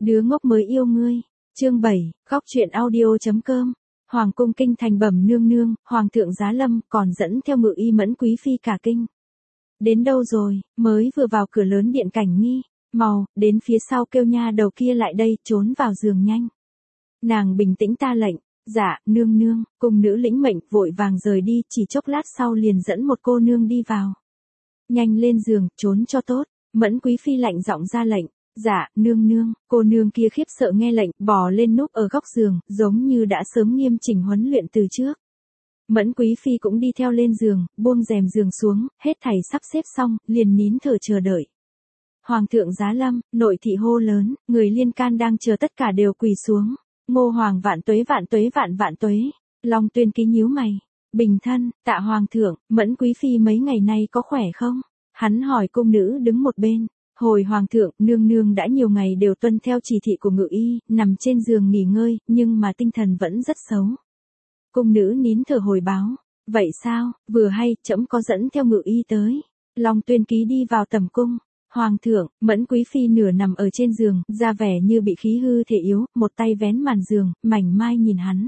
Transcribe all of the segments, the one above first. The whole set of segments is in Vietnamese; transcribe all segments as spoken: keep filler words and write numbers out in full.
Đứa ngốc mới yêu ngươi. Chương bảy, góc truyện audio.com. Hoàng cung kinh thành bẩm nương nương, hoàng thượng giá lâm, còn dẫn theo ngự y Mẫn quý phi cả kinh. Đến đâu rồi? Mới vừa vào cửa lớn điện Cảnh Nghi, mau, đến phía sau kêu nha đầu kia lại đây, trốn vào giường nhanh. Nàng bình tĩnh ta lệnh, dạ, nương nương, cung nữ lĩnh mệnh, vội vàng rời đi, chỉ chốc lát sau liền dẫn một cô nương đi vào. Nhanh lên giường, trốn cho tốt, Mẫn quý phi lạnh giọng ra lệnh. Dạ, nương nương, cô nương kia khiếp sợ nghe lệnh, bò lên núp ở góc giường, giống như đã sớm nghiêm chỉnh huấn luyện từ trước. Mẫn quý phi cũng đi theo lên giường, buông rèm giường xuống, hết thảy sắp xếp xong, liền nín thở chờ đợi. Hoàng thượng giá lâm, nội thị hô lớn, người liên can đang chờ tất cả đều quỳ xuống. Ngô hoàng vạn tuế vạn tuế vạn vạn tuế. Long Tuyên Ký nhíu mày. Bình thân, tạ hoàng thượng, Mẫn quý phi mấy ngày nay có khỏe không? Hắn hỏi cung nữ đứng một bên. Hồi hoàng thượng, nương nương đã nhiều ngày đều tuân theo chỉ thị của ngự y, nằm trên giường nghỉ ngơi, nhưng mà tinh thần vẫn rất xấu. Cung nữ nín thở hồi báo. Vậy sao, vừa hay, trẫm có dẫn theo ngự y tới. Long Tuyên Ký đi vào tầm cung. Hoàng thượng, Mẫn quý phi nửa nằm ở trên giường, ra vẻ như bị khí hư thể yếu, một tay vén màn giường, mảnh mai nhìn hắn.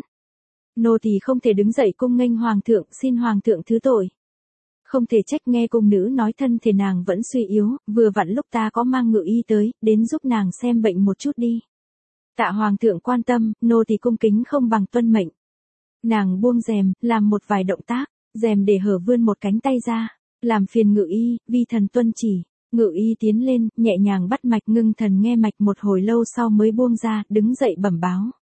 Nô tỳ không thể đứng dậy cung nghênh hoàng thượng, xin hoàng thượng thứ tội. Không thể trách, nghe cung nữ nói thân thể nàng vẫn suy yếu, vừa vặn lúc ta có mang ngự y tới, đến giúp nàng xem bệnh một chút đi. Tạ hoàng thượng quan tâm, nô tỳ cung kính không bằng tuân mệnh. Nàng buông rèm, làm một vài động tác, rèm để hở vươn một cánh tay ra, làm phiền ngự y, vi thần tuân chỉ. Ngự y tiến lên, nhẹ nhàng bắt mạch, ngưng thần nghe mạch, một hồi lâu sau mới buông ra, đứng dậy bẩm báo.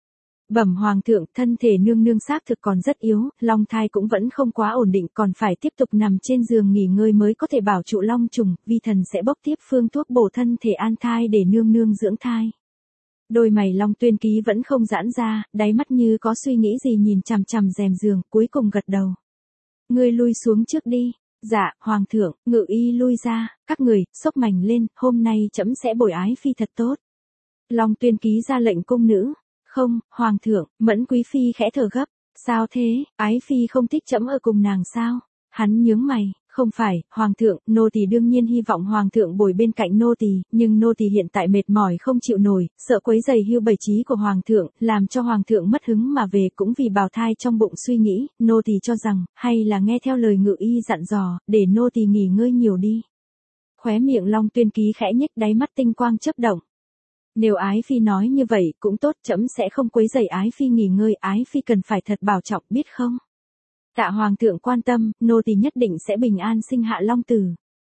Bẩm hoàng thượng, thân thể nương nương xác thực còn rất yếu, long thai cũng vẫn không quá ổn định, còn phải tiếp tục nằm trên giường nghỉ ngơi mới có thể bảo trụ long trùng, vi thần sẽ bốc tiếp phương thuốc bổ thân thể an thai để nương nương dưỡng thai. Đôi mày Long Tuyên Ký vẫn không giãn ra, đáy mắt như có suy nghĩ gì nhìn chằm chằm rèm giường, cuối cùng gật đầu. Ngươi lui xuống trước đi. Dạ, hoàng thượng, ngự y lui ra, các người, xốc mảnh lên, hôm nay trẫm sẽ bồi ái phi thật tốt. Long Tuyên Ký ra lệnh cung nữ. Không, hoàng thượng, Mẫn quý phi khẽ thở gấp. Sao thế, ái phi không thích trẫm ở cùng nàng sao? Hắn nhướng mày, không phải, hoàng thượng, nô tỳ đương nhiên hy vọng hoàng thượng bồi bên cạnh nô tỳ, nhưng nô tỳ hiện tại mệt mỏi không chịu nổi, sợ quấy rầy hưu bầy trí của hoàng thượng, làm cho hoàng thượng mất hứng mà về, cũng vì bào thai trong bụng suy nghĩ, nô tỳ cho rằng, hay là nghe theo lời ngự y dặn dò, để nô tỳ nghỉ ngơi nhiều đi. Khóe miệng Long Tuyên Ký khẽ nhếch, đáy mắt tinh quang chớp động. Nếu ái phi nói như vậy, cũng tốt, trẫm sẽ không quấy rầy ái phi nghỉ ngơi, ái phi cần phải thật bảo trọng, biết không? Tạ hoàng thượng quan tâm, nô tỳ nhất định sẽ bình an sinh hạ long tử.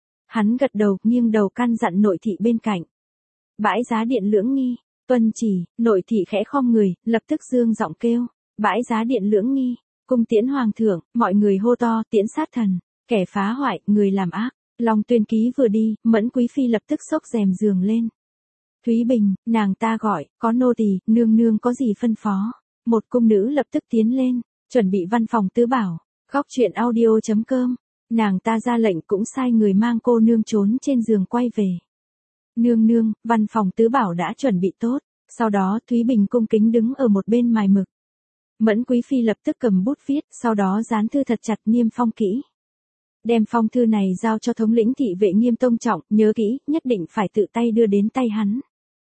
Hắn gật đầu, nghiêng đầu căn dặn nội thị bên cạnh. Bãi giá điện Lưỡng Nghi, tuân chỉ, nội thị khẽ khom người, lập tức dương giọng kêu. Bãi giá điện Lưỡng Nghi, cung tiễn hoàng thượng, mọi người hô to, tiễn sát thần, kẻ phá hoại, người làm ác. Long Tuyên Ký vừa đi, Mẫn quý phi lập tức xốc rèm giường lên. Thúy Bình, nàng ta gọi, có nô tỳ, nương nương có gì phân phó. Một cung nữ lập tức tiến lên, chuẩn bị văn phòng tứ bảo. Góc truyện audio.com. Nàng ta ra lệnh cũng sai người mang cô nương trốn trên giường quay về. Nương nương, văn phòng tứ bảo đã chuẩn bị tốt. Sau đó Thúy Bình cung kính đứng ở một bên mài mực. Mẫn quý phi lập tức cầm bút viết, sau đó dán thư thật chặt, niêm phong kỹ. Đem phong thư này giao cho thống lĩnh thị vệ Nghiêm Tông Trọng, nhớ kỹ, nhất định phải tự tay đưa đến tay hắn.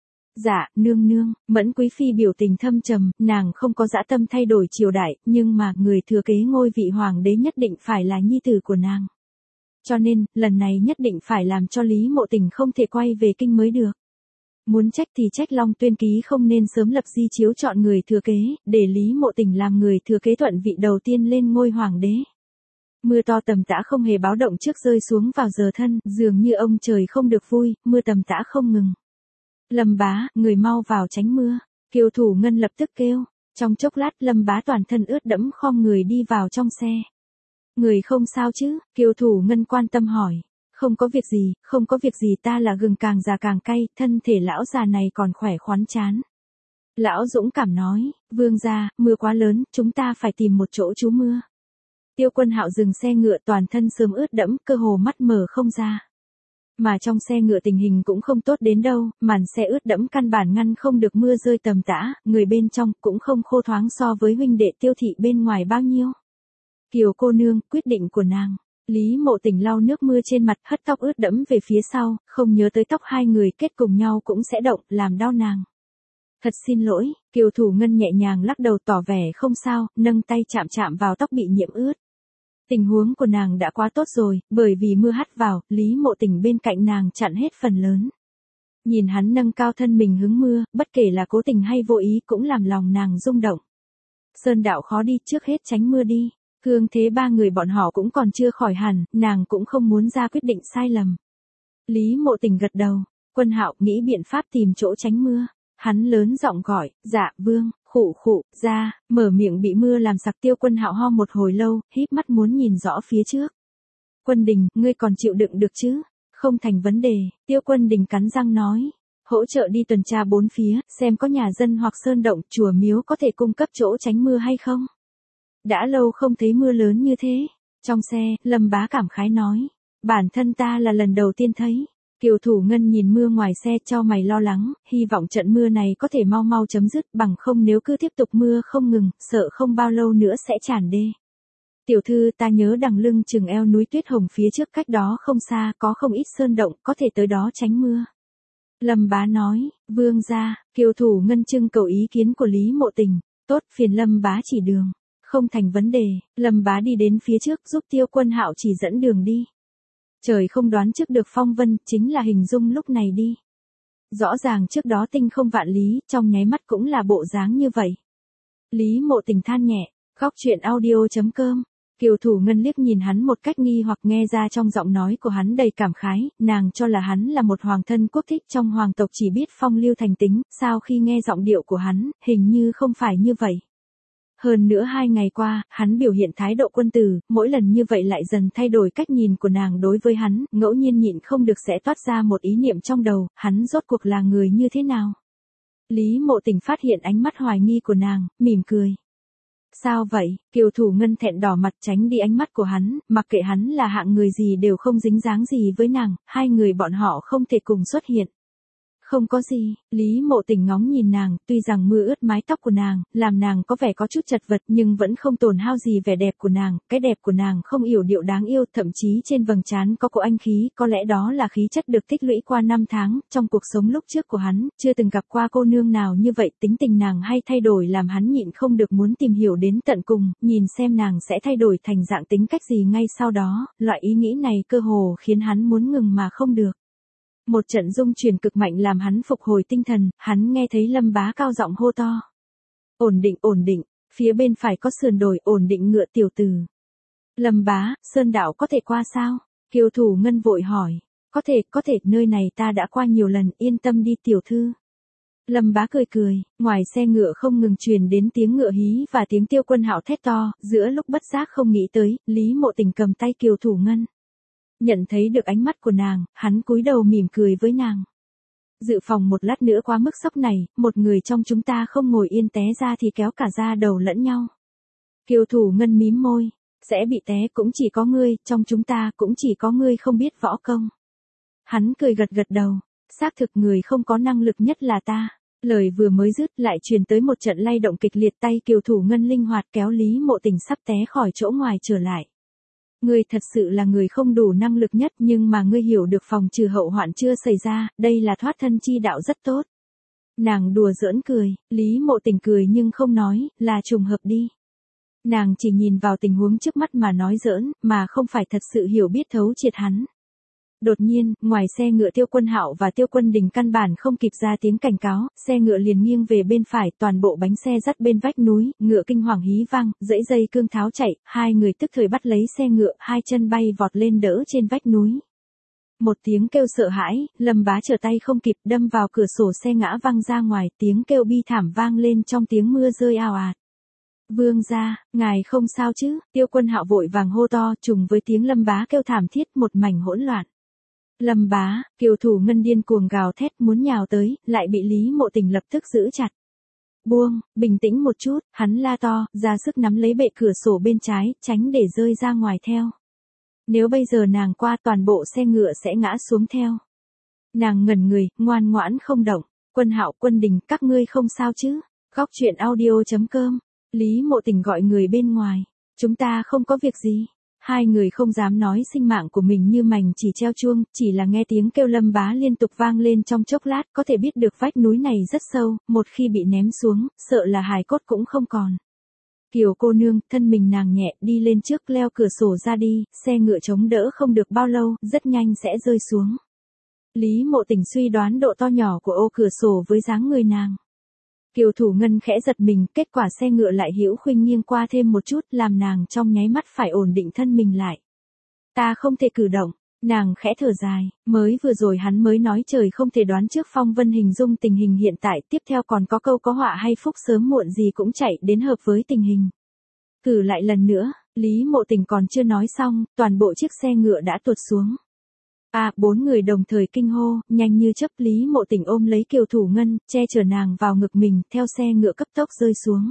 Dạ, nương nương, Mẫn quý phi biểu tình thâm trầm, nàng không có dã tâm thay đổi triều đại, nhưng mà người thừa kế ngôi vị hoàng đế nhất định phải là nhi tử của nàng. Cho nên, lần này nhất định phải làm cho Lý Mộ Tình không thể quay về kinh mới được. Muốn trách thì trách Long Tuyên Ký không nên sớm lập di chiếu chọn người thừa kế, để Lý Mộ Tình làm người thừa kế thuận vị đầu tiên lên ngôi hoàng đế. Mưa to tầm tã không hề báo động trước rơi xuống vào giờ thân, dường như ông trời không được vui, mưa tầm tã không ngừng. Lâm bá, người mau vào tránh mưa. Kiều Thủ Ngân lập tức kêu. Trong chốc lát Lâm bá toàn thân ướt đẫm khom người đi vào trong xe. Người không sao chứ? Kiều Thủ Ngân quan tâm hỏi. Không có việc gì, không có việc gì, ta là gừng càng già càng cay, thân thể lão già này còn khỏe khoắn chán. Lão dũng cảm nói, vương gia, mưa quá lớn, chúng ta phải tìm một chỗ trú mưa. Tiêu Quân Hạo dừng xe ngựa, toàn thân sớm ướt đẫm, cơ hồ mắt mở không ra. Mà trong xe ngựa tình hình cũng không tốt đến đâu, màn xe ướt đẫm căn bản ngăn không được mưa rơi tầm tã, người bên trong cũng không khô thoáng so với huynh đệ Tiêu thị bên ngoài bao nhiêu. Kiều cô nương, quyết định của nàng. Lý Mộ Tình lau nước mưa trên mặt, hất tóc ướt đẫm về phía sau, không nhớ tới tóc hai người kết cùng nhau cũng sẽ động, làm đau nàng. Thật xin lỗi, Kiều Thủ Ngân nhẹ nhàng lắc đầu tỏ vẻ không sao, nâng tay chạm chạm vào tóc bị nhiễm ướt. Tình huống của nàng đã quá tốt rồi, bởi vì mưa hắt vào, Lý Mộ Tình bên cạnh nàng chặn hết phần lớn. Nhìn hắn nâng cao thân mình hứng mưa, bất kể là cố tình hay vô ý cũng làm lòng nàng rung động. Sơn đạo khó đi, trước hết tránh mưa đi. Cương thế ba người bọn họ cũng còn chưa khỏi hẳn, nàng cũng không muốn ra quyết định sai lầm. Lý Mộ Tình gật đầu, Quân Hạo nghĩ biện pháp tìm chỗ tránh mưa. Hắn lớn giọng gọi, dạ vương, khụ khụ, ra, mở miệng bị mưa làm sặc. Tiêu Quân Hạo ho một hồi lâu, híp mắt muốn nhìn rõ phía trước. Quân Đình, ngươi còn chịu đựng được chứ? Không thành vấn đề, Tiêu Quân Đình cắn răng nói. Hỗ trợ đi tuần tra bốn phía, xem có nhà dân hoặc sơn động, chùa miếu có thể cung cấp chỗ tránh mưa hay không. Đã lâu không thấy mưa lớn như thế. Trong xe, Lâm Bá cảm khái nói. Bản thân ta là lần đầu tiên thấy. Kiều Thủ Ngân nhìn mưa ngoài xe cho mày lo lắng, hy vọng trận mưa này có thể mau mau chấm dứt, bằng không nếu cứ tiếp tục mưa không ngừng, sợ không bao lâu nữa sẽ tràn đê. Tiểu thư, ta nhớ đằng lưng chừng eo núi Tuyết Hồng phía trước cách đó không xa, có không ít sơn động, có thể tới đó tránh mưa. Lâm Bá nói, vương gia. Kiều Thủ Ngân trưng cầu ý kiến của Lý Mộ Tình, tốt, phiền Lâm Bá chỉ đường. Không thành vấn đề, Lâm Bá đi đến phía trước giúp Tiêu Quân Hạo chỉ dẫn đường đi. Trời không đoán trước được phong vân, chính là hình dung lúc này đi. Rõ ràng trước đó tinh không vạn lý, trong nháy mắt cũng là bộ dáng như vậy. Lý Mộ Tình than nhẹ, góc chuyện audio chấm com. Kiều Thủ Ngân liếc nhìn hắn một cách nghi hoặc, nghe ra trong giọng nói của hắn đầy cảm khái, nàng cho là hắn là một hoàng thân quốc thích trong hoàng tộc chỉ biết phong lưu thành tính, sao khi nghe giọng điệu của hắn, hình như không phải như vậy. Hơn nữa hai ngày qua, hắn biểu hiện thái độ quân tử, mỗi lần như vậy lại dần thay đổi cách nhìn của nàng đối với hắn, ngẫu nhiên nhịn không được sẽ toát ra một ý niệm trong đầu, hắn rốt cuộc là người như thế nào. Lý Mộ Tình phát hiện ánh mắt hoài nghi của nàng, mỉm cười. Sao vậy? Kiều Thủ Ngân thẹn đỏ mặt tránh đi ánh mắt của hắn, mặc kệ hắn là hạng người gì đều không dính dáng gì với nàng, hai người bọn họ không thể cùng xuất hiện. Không có gì, Lý Mộ Tình ngóng nhìn nàng, tuy rằng mưa ướt mái tóc của nàng, làm nàng có vẻ có chút chật vật nhưng vẫn không tổn hao gì vẻ đẹp của nàng, cái đẹp của nàng không yểu điệu đáng yêu, thậm chí trên vầng trán có cỗ anh khí, có lẽ đó là khí chất được tích lũy qua năm tháng, trong cuộc sống lúc trước của hắn, chưa từng gặp qua cô nương nào như vậy, tính tình nàng hay thay đổi làm hắn nhịn không được muốn tìm hiểu đến tận cùng, nhìn xem nàng sẽ thay đổi thành dạng tính cách gì ngay sau đó, loại ý nghĩ này cơ hồ khiến hắn muốn ngừng mà không được. Một trận rung chuyển cực mạnh làm hắn phục hồi tinh thần, hắn nghe thấy Lâm Bá cao giọng hô to. Ổn định, ổn định, phía bên phải có sườn đồi, ổn định ngựa tiểu tử. Lâm Bá, sơn đạo có thể qua sao? Kiều Thủ Ngân vội hỏi. Có thể, có thể, nơi này ta đã qua nhiều lần, yên tâm đi tiểu thư. Lâm Bá cười cười, ngoài xe ngựa không ngừng truyền đến tiếng ngựa hí và tiếng Tiêu Quân Hạo thét to, giữa lúc bất giác không nghĩ tới, Lý Mộ Tình cầm tay Kiều Thủ Ngân. Nhận thấy được ánh mắt của nàng, hắn cúi đầu mỉm cười với nàng. Dự phòng một lát nữa quá mức sốc này, một người trong chúng ta không ngồi yên té ra thì kéo cả ra đầu lẫn nhau. Kiều Thủ Ngân mím môi, sẽ bị té cũng chỉ có ngươi, trong chúng ta cũng chỉ có ngươi không biết võ công. Hắn cười gật gật đầu, xác thực người không có năng lực nhất là ta. Lời vừa mới dứt lại truyền tới một trận lay động kịch liệt, tay Kiều Thủ Ngân linh hoạt kéo Lý Mộ Tình sắp té khỏi chỗ ngoài trở lại. Ngươi thật sự là người không đủ năng lực nhất nhưng mà ngươi hiểu được phòng trừ hậu hoạn chưa xảy ra, đây là thoát thân chi đạo rất tốt. Nàng đùa giỡn cười, Lý Mộ Tình cười nhưng không nói, là trùng hợp đi. Nàng chỉ nhìn vào tình huống trước mắt mà nói giỡn, mà không phải thật sự hiểu biết thấu triệt hắn. Đột nhiên, ngoài xe ngựa Tiêu Quân Hạo và Tiêu Quân Đình căn bản không kịp ra tiếng cảnh cáo, xe ngựa liền nghiêng về bên phải, toàn bộ bánh xe dắt bên vách núi, ngựa kinh hoàng hí vang, dãy dây cương tháo chạy, hai người tức thời bắt lấy xe ngựa, hai chân bay vọt lên đỡ trên vách núi. Một tiếng kêu sợ hãi, Lâm Bá trở tay không kịp, đâm vào cửa sổ xe ngã văng ra ngoài, tiếng kêu bi thảm vang lên trong tiếng mưa rơi ào ạt. Vương gia, ngài không sao chứ? Tiêu Quân Hạo vội vàng hô to, trùng với tiếng Lâm Bá kêu thảm thiết, một mảnh hỗn loạn. Lâm Bá, Kiều Thủ Ngân điên cuồng gào thét muốn nhào tới, lại bị Lý Mộ Tình lập tức giữ chặt. Buông, bình tĩnh một chút, hắn la to, ra sức nắm lấy bệ cửa sổ bên trái, tránh để rơi ra ngoài theo. Nếu bây giờ nàng qua toàn bộ xe ngựa sẽ ngã xuống theo. Nàng ngẩn người, ngoan ngoãn không động. Quân Hạo, Quân Đình, các ngươi không sao chứ? Góc chuyện audio chấm com. Lý Mộ Tình gọi người bên ngoài. Chúng ta không có việc gì. Hai người không dám nói sinh mạng của mình như mành chỉ treo chuông, chỉ là nghe tiếng kêu Lâm Bá liên tục vang lên trong chốc lát, có thể biết được vách núi này rất sâu, một khi bị ném xuống, sợ là hài cốt cũng không còn. Kiều cô nương, thân mình nàng nhẹ, đi lên trước leo cửa sổ ra đi, xe ngựa chống đỡ không được bao lâu, rất nhanh sẽ rơi xuống. Lý Mộ Tình suy đoán độ to nhỏ của ô cửa sổ với dáng người nàng. Kiều Thủ Ngân khẽ giật mình, kết quả xe ngựa lại hữu khuynh nghiêng qua thêm một chút, làm nàng trong nháy mắt phải ổn định thân mình lại. Ta không thể cử động, nàng khẽ thở dài, mới vừa rồi hắn mới nói trời không thể đoán trước phong vân hình dung tình hình hiện tại, tiếp theo còn có câu có họa hay phúc sớm muộn gì cũng chạy đến hợp với tình hình. Cử lại lần nữa, Lý Mộ Tình còn chưa nói xong, toàn bộ chiếc xe ngựa đã tuột xuống. À, bốn người đồng thời kinh hô, nhanh như chớp Lý Mộ Tình ôm lấy Kiều Thủ Ngân, che chở nàng vào ngực mình, theo xe ngựa cấp tốc rơi xuống.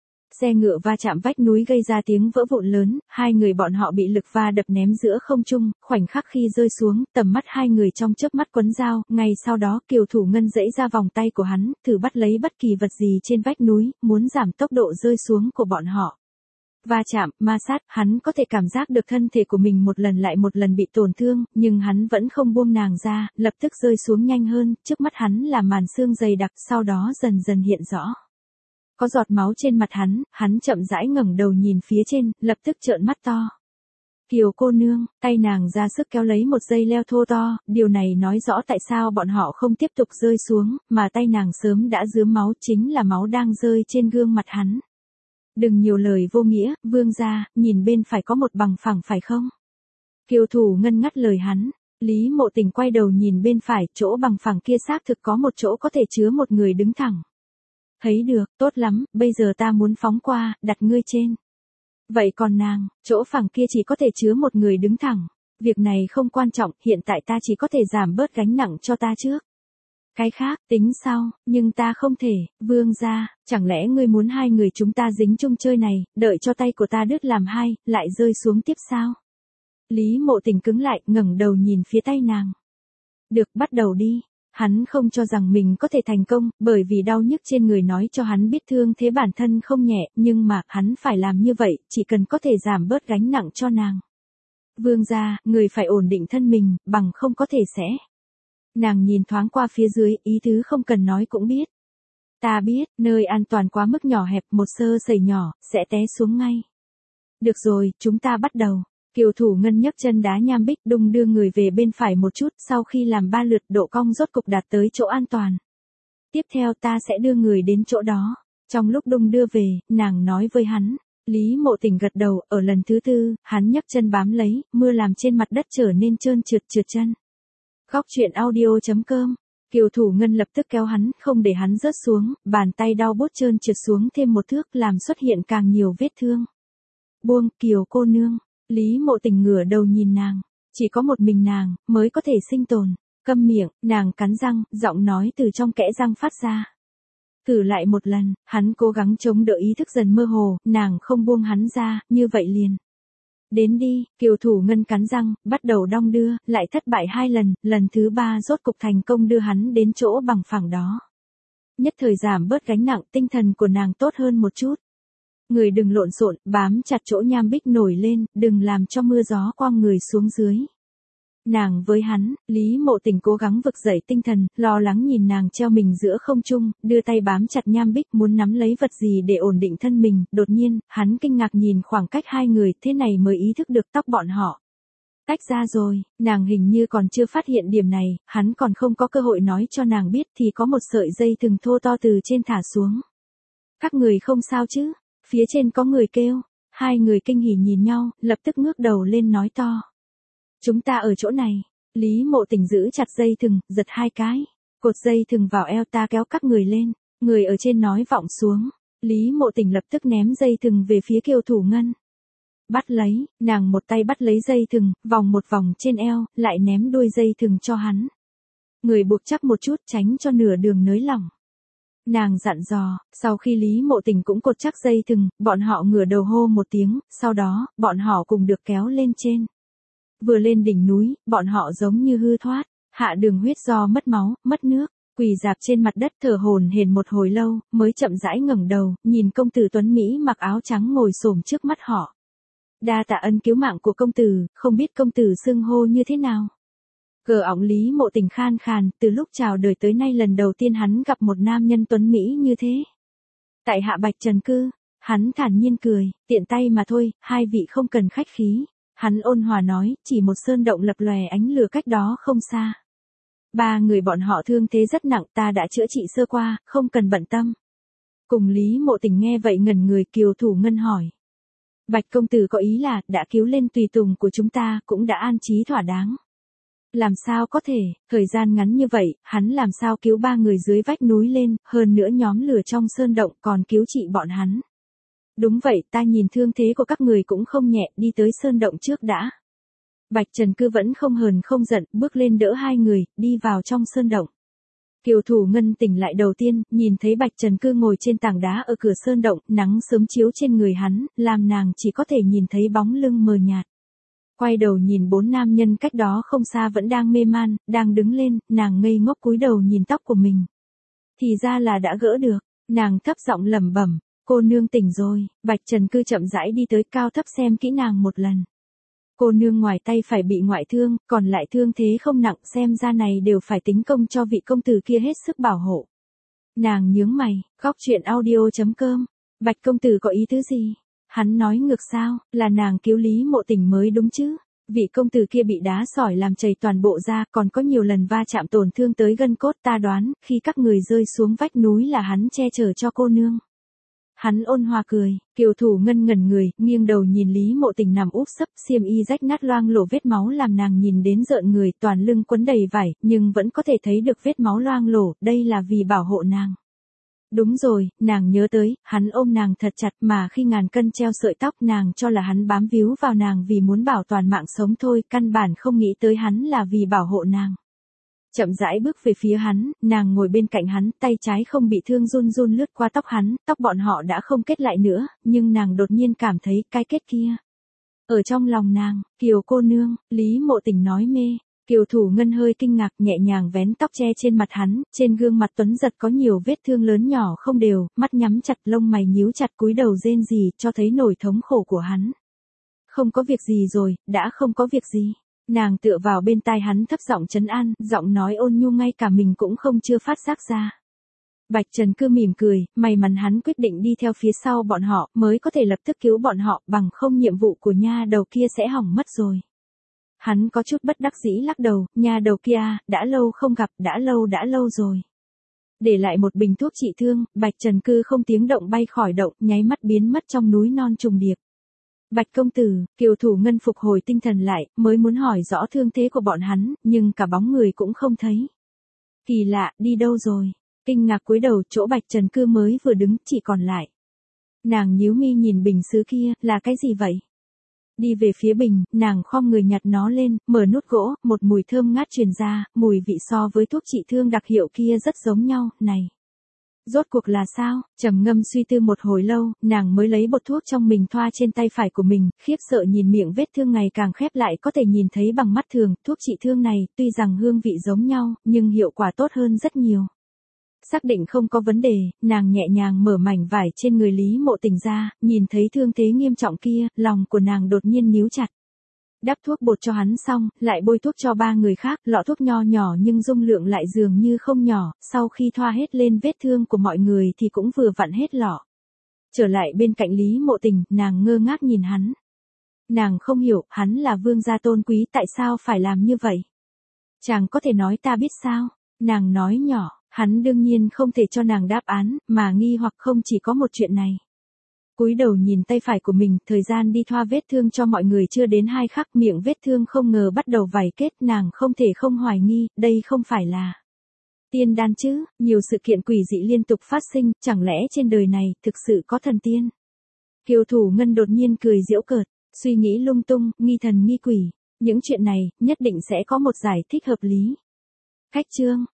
Xe ngựa va chạm vách núi gây ra tiếng vỡ vụn lớn, hai người bọn họ bị lực va đập ném giữa không trung, khoảnh khắc khi rơi xuống, tầm mắt hai người trong chớp mắt quấn dao, ngay sau đó Kiều Thủ Ngân giãy ra vòng tay của hắn, thử bắt lấy bất kỳ vật gì trên vách núi, muốn giảm tốc độ rơi xuống của bọn họ. Va chạm, ma sát, hắn có thể cảm giác được thân thể của mình một lần lại một lần bị tổn thương, nhưng hắn vẫn không buông nàng ra, lập tức rơi xuống nhanh hơn, trước mắt hắn là màn xương dày đặc, sau đó dần dần hiện rõ. Có giọt máu trên mặt hắn, hắn chậm rãi ngẩng đầu nhìn phía trên, lập tức trợn mắt to. Kiều cô nương, tay nàng ra sức kéo lấy một dây leo thô to, điều này nói rõ tại sao bọn họ không tiếp tục rơi xuống, mà tay nàng sớm đã rướm máu, chính là máu đang rơi trên gương mặt hắn. Đừng nhiều lời vô nghĩa, vương gia, nhìn bên phải có một bằng phẳng phải không? Kiều Thủ Ngân ngắt lời hắn. Lý Mộ Tình quay đầu nhìn bên phải, chỗ bằng phẳng kia xác thực có một chỗ có thể chứa một người đứng thẳng. Thấy được, tốt lắm, bây giờ ta muốn phóng qua, đặt ngươi trên. Vậy còn nàng, chỗ phẳng kia chỉ có thể chứa một người đứng thẳng. Việc này không quan trọng, hiện tại ta chỉ có thể giảm bớt gánh nặng cho ta trước. Cái khác, tính sau, nhưng ta không thể, vương gia, chẳng lẽ ngươi muốn hai người chúng ta dính chung chơi này, đợi cho tay của ta đứt làm hai, lại rơi xuống tiếp sao? Lý Mộ Tình cứng lại, ngẩng đầu nhìn phía tay nàng. Được, bắt đầu đi. Hắn không cho rằng mình có thể thành công, bởi vì đau nhức trên người nói cho hắn biết thương thế bản thân không nhẹ, nhưng mà, hắn phải làm như vậy, chỉ cần có thể giảm bớt gánh nặng cho nàng. Vương gia, người phải ổn định thân mình, bằng không có thể sẽ. Nàng nhìn thoáng qua phía dưới, ý tứ không cần nói cũng biết. Ta biết, nơi an toàn quá mức nhỏ hẹp, một sơ sẩy nhỏ, sẽ té xuống ngay. Được rồi, chúng ta bắt đầu. Kiều Thủ Ngân nhấc chân đá nham bích, đung đưa người về bên phải một chút, sau khi làm ba lượt, độ cong rốt cục đạt tới chỗ an toàn. Tiếp theo ta sẽ đưa người đến chỗ đó. Trong lúc đung đưa về, nàng nói với hắn. Lý Mộ Tình gật đầu, ở lần thứ tư, hắn nhấc chân bám lấy, mưa làm trên mặt đất trở nên trơn trượt trượt chân. Góc truyện audio chấm com. Kiều Thủ Ngân lập tức kéo hắn, không để hắn rớt xuống, bàn tay đau bốt trơn trượt xuống thêm một thước, làm xuất hiện càng nhiều vết thương. Buông, Kiều cô nương. Lý Mộ Tình ngửa đầu nhìn nàng, chỉ có một mình nàng mới có thể sinh tồn. Câm miệng, nàng cắn răng, giọng nói từ trong kẽ răng phát ra. Thử lại một lần, hắn cố gắng chống đỡ ý thức dần mơ hồ, nàng không buông hắn ra, như vậy liền. Đến đi, Kiều Thủ Ngân cắn răng, bắt đầu đong đưa, lại thất bại hai lần, lần thứ ba rốt cục thành công đưa hắn đến chỗ bằng phẳng đó. Nhất thời giảm bớt gánh nặng, tinh thần của nàng tốt hơn một chút. Người đừng lộn xộn, bám chặt chỗ nham bích nổi lên, đừng làm cho mưa gió quăng người xuống dưới. Nàng với hắn, Lý Mộ Tình cố gắng vực dậy tinh thần, lo lắng nhìn nàng treo mình giữa không trung, đưa tay bám chặt nham bích muốn nắm lấy vật gì để ổn định thân mình, đột nhiên, hắn kinh ngạc nhìn khoảng cách hai người, thế này mới ý thức được tóc bọn họ. Tách ra rồi, nàng hình như còn chưa phát hiện điểm này, hắn còn không có cơ hội nói cho nàng biết thì có một sợi dây thừng thô to từ trên thả xuống. Các người không sao chứ? Phía trên có người kêu, hai người kinh hỉ nhìn nhau, lập tức ngước đầu lên nói to. Chúng ta ở chỗ này. Lý Mộ Tình giữ chặt dây thừng, giật hai cái. Cột dây thừng vào eo, ta kéo các người lên. Người ở trên nói vọng xuống. Lý Mộ Tình lập tức ném dây thừng về phía Kiều Thủ Ngân. Bắt lấy, nàng một tay bắt lấy dây thừng, vòng một vòng trên eo, lại ném đuôi dây thừng cho hắn. Người buộc chắc một chút, tránh cho nửa đường nới lỏng. Nàng dặn dò, sau khi Lý Mộ Tình cũng cột chắc dây thừng, bọn họ ngửa đầu hô một tiếng, sau đó, bọn họ cùng được kéo lên trên. Vừa lên đỉnh núi, bọn họ giống như hư thoát, hạ đường huyết do mất máu, mất nước, quỳ dạp trên mặt đất thở hổn hển một hồi lâu, mới chậm rãi ngẩng đầu, nhìn công tử tuấn Mỹ mặc áo trắng ngồi xổm trước mắt họ. Đa tạ ân cứu mạng của công tử, không biết công tử xưng hô như thế nào. Gờ ỏng Lý Mộ Tình khan khàn, từ lúc chào đời tới nay lần đầu tiên hắn gặp một nam nhân tuấn Mỹ như thế. Tại hạ Bạch Trần Cư, hắn thản nhiên cười, tiện tay mà thôi, hai vị không cần khách khí. Hắn ôn hòa nói, chỉ một sơn động lập lòe ánh lửa cách đó không xa. Ba người bọn họ thương thế rất nặng, ta đã chữa trị sơ qua, không cần bận tâm. Cùng Lý Mộ Tình nghe vậy ngẩn người, Kiều Thủ Ngân hỏi. Bạch công tử có ý là, đã cứu lên tùy tùng của chúng ta, cũng đã an trí thỏa đáng. Làm sao có thể, thời gian ngắn như vậy, hắn làm sao cứu ba người dưới vách núi lên, hơn nữa nhóm lửa trong sơn động còn cứu trị bọn hắn. Đúng vậy, ta nhìn thương thế của các người cũng không nhẹ, đi tới sơn động trước đã. Bạch Trần Cư vẫn không hờn không giận, bước lên đỡ hai người, đi vào trong sơn động. Kiều Thủ Ngân tỉnh lại đầu tiên, nhìn thấy Bạch Trần Cư ngồi trên tảng đá ở cửa sơn động, nắng sớm chiếu trên người hắn, làm nàng chỉ có thể nhìn thấy bóng lưng mờ nhạt. Quay đầu nhìn bốn nam nhân cách đó không xa vẫn đang mê man, đang đứng lên, nàng ngây ngốc cúi đầu nhìn tóc của mình. Thì ra là đã gỡ được, nàng thấp giọng lẩm bẩm, cô nương tỉnh rồi. Bạch Trần Cư chậm rãi đi tới, cao thấp xem kỹ nàng một lần. Cô nương ngoài tay phải bị ngoại thương, còn lại thương thế không nặng, xem ra này đều phải tính công cho vị công tử kia hết sức bảo hộ. Nàng nhướng mày, góc chuyện audio chấm com, Bạch công tử có ý tứ gì? Hắn nói ngược sao, là nàng cứu Lý Mộ Tình mới đúng chứ? Vị công tử kia bị đá sỏi làm chảy toàn bộ da, còn có nhiều lần va chạm tổn thương tới gân cốt, ta đoán, khi các người rơi xuống vách núi là hắn che chở cho cô nương. Hắn ôn hòa cười, Kiều Thủ Ngân ngẩn người, nghiêng đầu nhìn Lý Mộ Tình nằm úp sấp, xiêm y rách nát loang lổ vết máu làm nàng nhìn đến rợn người, toàn lưng quấn đầy vải, nhưng vẫn có thể thấy được vết máu loang lổ, đây là vì bảo hộ nàng. Đúng rồi, nàng nhớ tới, hắn ôm nàng thật chặt mà khi ngàn cân treo sợi tóc nàng cho là hắn bám víu vào nàng vì muốn bảo toàn mạng sống thôi, căn bản không nghĩ tới hắn là vì bảo hộ nàng. Chậm rãi bước về phía hắn, nàng ngồi bên cạnh hắn, tay trái không bị thương run run lướt qua tóc hắn, tóc bọn họ đã không kết lại nữa, nhưng nàng đột nhiên cảm thấy cái kết kia. Ở trong lòng nàng, Kiều cô nương, Lý Mộ Tình nói mê. Kiều Thủ Ngân hơi kinh ngạc, nhẹ nhàng vén tóc che trên mặt hắn, trên gương mặt tuấn giật có nhiều vết thương lớn nhỏ không đều, mắt nhắm chặt, lông mày nhíu chặt, cúi đầu rên rỉ, cho thấy nỗi thống khổ của hắn. Không có việc gì rồi, đã không có việc gì. Nàng tựa vào bên tai hắn thấp giọng trấn an, giọng nói ôn nhu ngay cả mình cũng không chưa phát giác ra. Bạch Trần Cư mỉm cười, may mắn hắn quyết định đi theo phía sau bọn họ, mới có thể lập tức cứu bọn họ, bằng không nhiệm vụ của nha đầu kia sẽ hỏng mất rồi. Hắn có chút bất đắc dĩ lắc đầu, nha đầu kia, đã lâu không gặp, đã lâu đã lâu rồi. Để lại một bình thuốc trị thương, Bạch Trần Cư không tiếng động bay khỏi động, nháy mắt biến mất trong núi non trùng điệp. Bạch công tử, Kiều Thủ Ngân phục hồi tinh thần lại, mới muốn hỏi rõ thương thế của bọn hắn, nhưng cả bóng người cũng không thấy. Kỳ lạ, đi đâu rồi? Kinh ngạc cúi đầu, chỗ Bạch Trần Cư mới vừa đứng, chỉ còn lại. Nàng nhíu mi nhìn bình sứ kia, là cái gì vậy? Đi về phía bình, nàng khom người nhặt nó lên, mở nút gỗ, một mùi thơm ngát truyền ra, mùi vị so với thuốc trị thương đặc hiệu kia rất giống nhau, này. Rốt cuộc là sao? Trầm ngâm suy tư một hồi lâu, nàng mới lấy bột thuốc trong mình thoa trên tay phải của mình, khiếp sợ nhìn miệng vết thương ngày càng khép lại có thể nhìn thấy bằng mắt thường, thuốc trị thương này, tuy rằng hương vị giống nhau, nhưng hiệu quả tốt hơn rất nhiều. Xác định không có vấn đề, nàng nhẹ nhàng mở mảnh vải trên người Lý Mộ Tình ra, nhìn thấy thương thế nghiêm trọng kia, lòng của nàng đột nhiên níu chặt. Đắp thuốc bột cho hắn xong, lại bôi thuốc cho ba người khác, lọ thuốc nho nhỏ nhưng dung lượng lại dường như không nhỏ, sau khi thoa hết lên vết thương của mọi người thì cũng vừa vặn hết lọ. Trở lại bên cạnh Lý Mộ Tình, nàng ngơ ngác nhìn hắn. Nàng không hiểu, hắn là vương gia tôn quý tại sao phải làm như vậy. Chàng có thể nói ta biết sao? Nàng nói nhỏ, hắn đương nhiên không thể cho nàng đáp án, mà nghi hoặc không chỉ có một chuyện này. Cúi đầu nhìn tay phải của mình, thời gian đi thoa vết thương cho mọi người chưa đến hai khắc, miệng vết thương không ngờ bắt đầu vảy kết, nàng không thể không hoài nghi, đây không phải là tiên đan chứ, nhiều sự kiện quỷ dị liên tục phát sinh, chẳng lẽ trên đời này thực sự có thần tiên? Kiều Thủ Ngân đột nhiên cười giễu cợt, suy nghĩ lung tung, nghi thần nghi quỷ, những chuyện này nhất định sẽ có một giải thích hợp lý. Khách chương